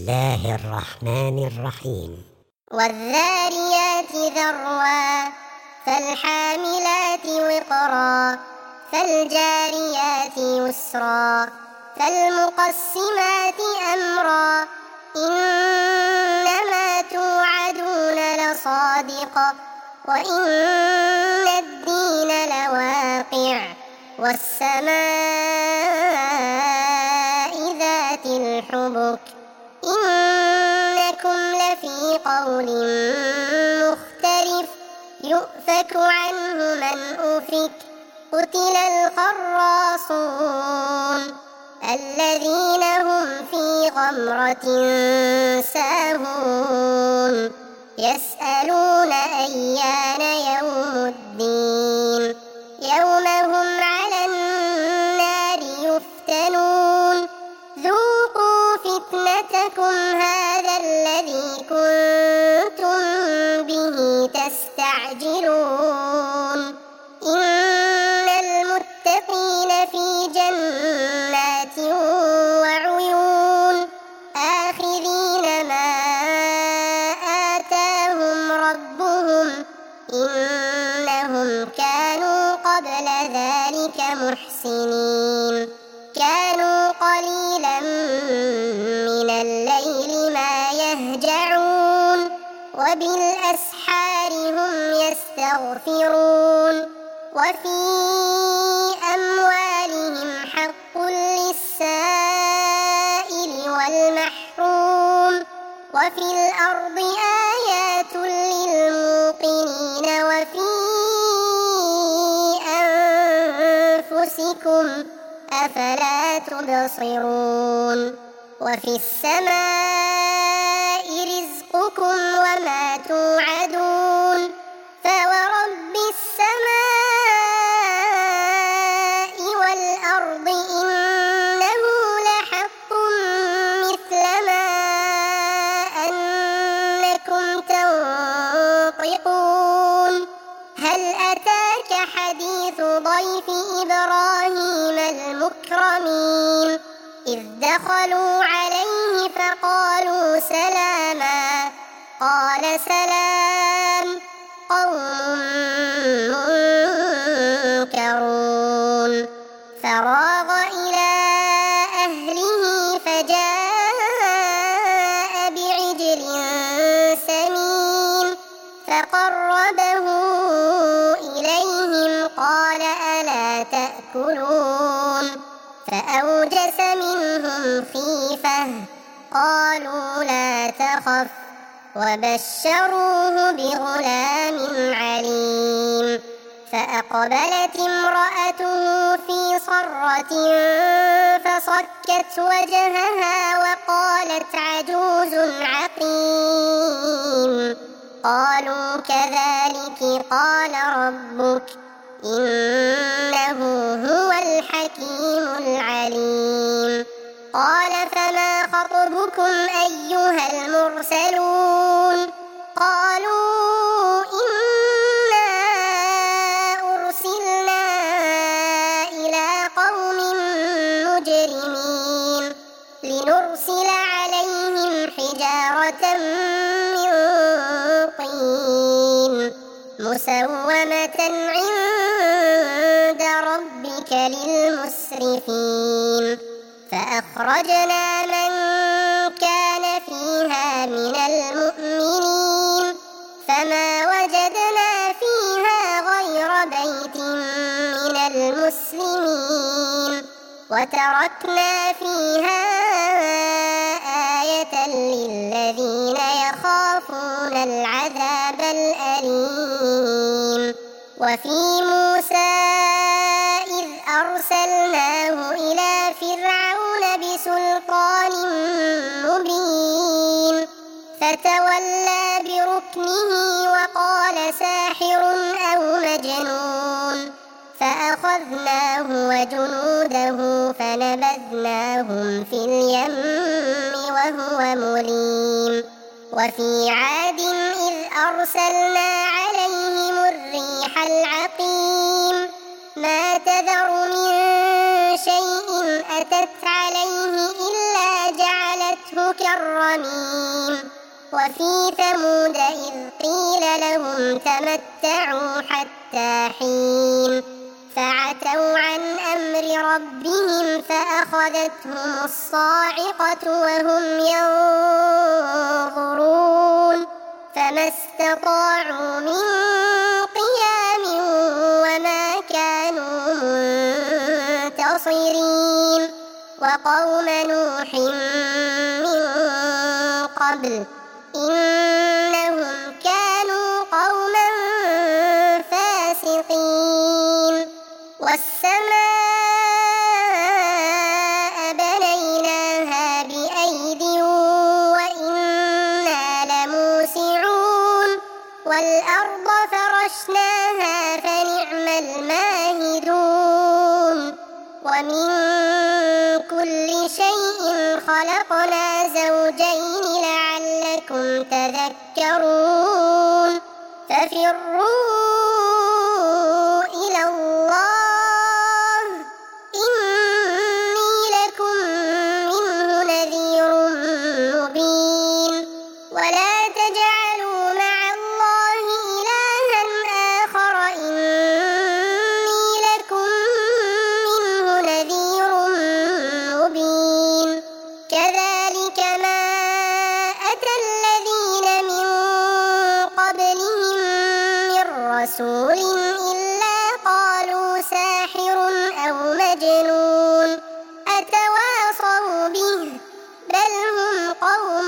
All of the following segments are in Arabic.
الله الرحمن الرحيم. والذاريات ذروا فالحاملات وقرا فالجاريات يسرا فالمقسمات أمرا إنما توعدون لصادق وإن الدين لواقع والسماء ذات الحبك إنكم لفي قول مختلف يؤفك عنه من أفك قتل الخراصون الذين هم في غمرة ساهون يسألون أيان يوم الدين يوم هم على النار يفتنون ذوقوا فتنتكم هذا الذي كنتم به تستعجلون إن المتقين في جنات وعيون آخذين ما آتاهم ربهم إنهم كانوا قبل ذلك محسنين كانوا قليلا من الليل ما يهجعون وبالأسحار هم يستغفرون وفي أموالهم حق للسائل والمحروم وفي الأرض آيات للموقنين وفي أنفسكم أفلا تبصرون وفي السماء رزقكم وما توعدون فورب السماء والأرض إنه لحق مثل ما أنكم تنطقون هل أتاك حديث ضيف إبراهيم المكرمين إذ دخلوا عليه فقالوا سلاما قال سلام قوم منكرون فراغ إلى أهله فجاء بعجل سمين فقربه إليهم قال ألا تأكلون فأوجس منهم خيفة قالوا لا تخف وبشروه بغلام عليم فأقبلت امرأته في صرة فصكت وجهها وقالت عجوز عقيم قالوا كذلك قال ربك إنه هو الحكيم العليم قال فما خطبكم أيها المرسلون قالوا إنا أرسلنا إلى قوم مجرمين لنرسل عليهم حجارة من طين مسومة عند ربك للمسرفين فأخرجنا من كان فيها من المؤمنين فما وجدنا فيها غير بيت من المسلمين وتركنا فيها آية للذين يخافون العذاب الأليم وفي موسى إذ أرسلناه إلى فرعون بسلطان مبين فتولى بركنه وقال ساحر أو مجنون فأخذناه وجنوده فنبذناهم في اليم وهو مليم وفي عاد إذ أرسلنا عليهم الريح العقيم ما تذر من شيء أتت عليه إلا جعلته كالرميم رميم وفي ثمود إذ قيل لهم تمتعوا حتى حين فعتوا عن أمر ربهم فأخذتهم الصاعقة وهم ينظرون فما استطاعوا من قيام وما كانوا منتصرين وقوم نوح من قبل إنهم كانوا قوما فاسقين والسماء بنيناها بأيد وإنا لموسعون والأرض فرشناها فنعم الماهدون ومن كل شيء خلقنا زوجين لعلكم تذكرون ففروا إلى الله إني لكم منه نذير مبين ولا تجعلوا مع الله إلها آخر إني لكم منه نذير مبين كذلك ما أتى الذين من قبلهم من رسول إلا قالوا ساحر أو مجنون أتواصوا به بل هم قوم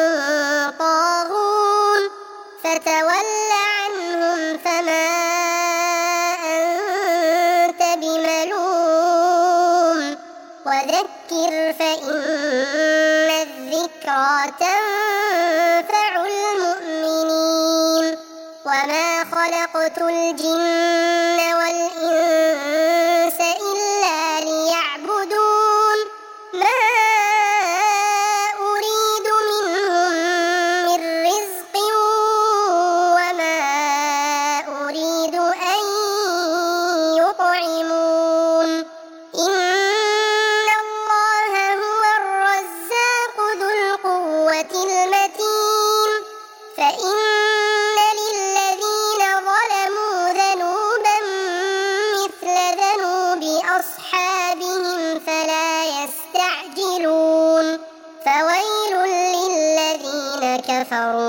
طاغون فتول عنهم فما أنت بملوم وذكر فإن الذكرى تنفع المؤمنين وما خلقت الجن والإنس إلا ليعبدون ما أريد منهم من رزق وما أريد أن يطعمون إن الله هو الرزاق ذو القوة المتين فإن للذين ظلموا ذنوبا مثل ذنوب أصحابهم فلا يستعجلون فويل للذين كفروا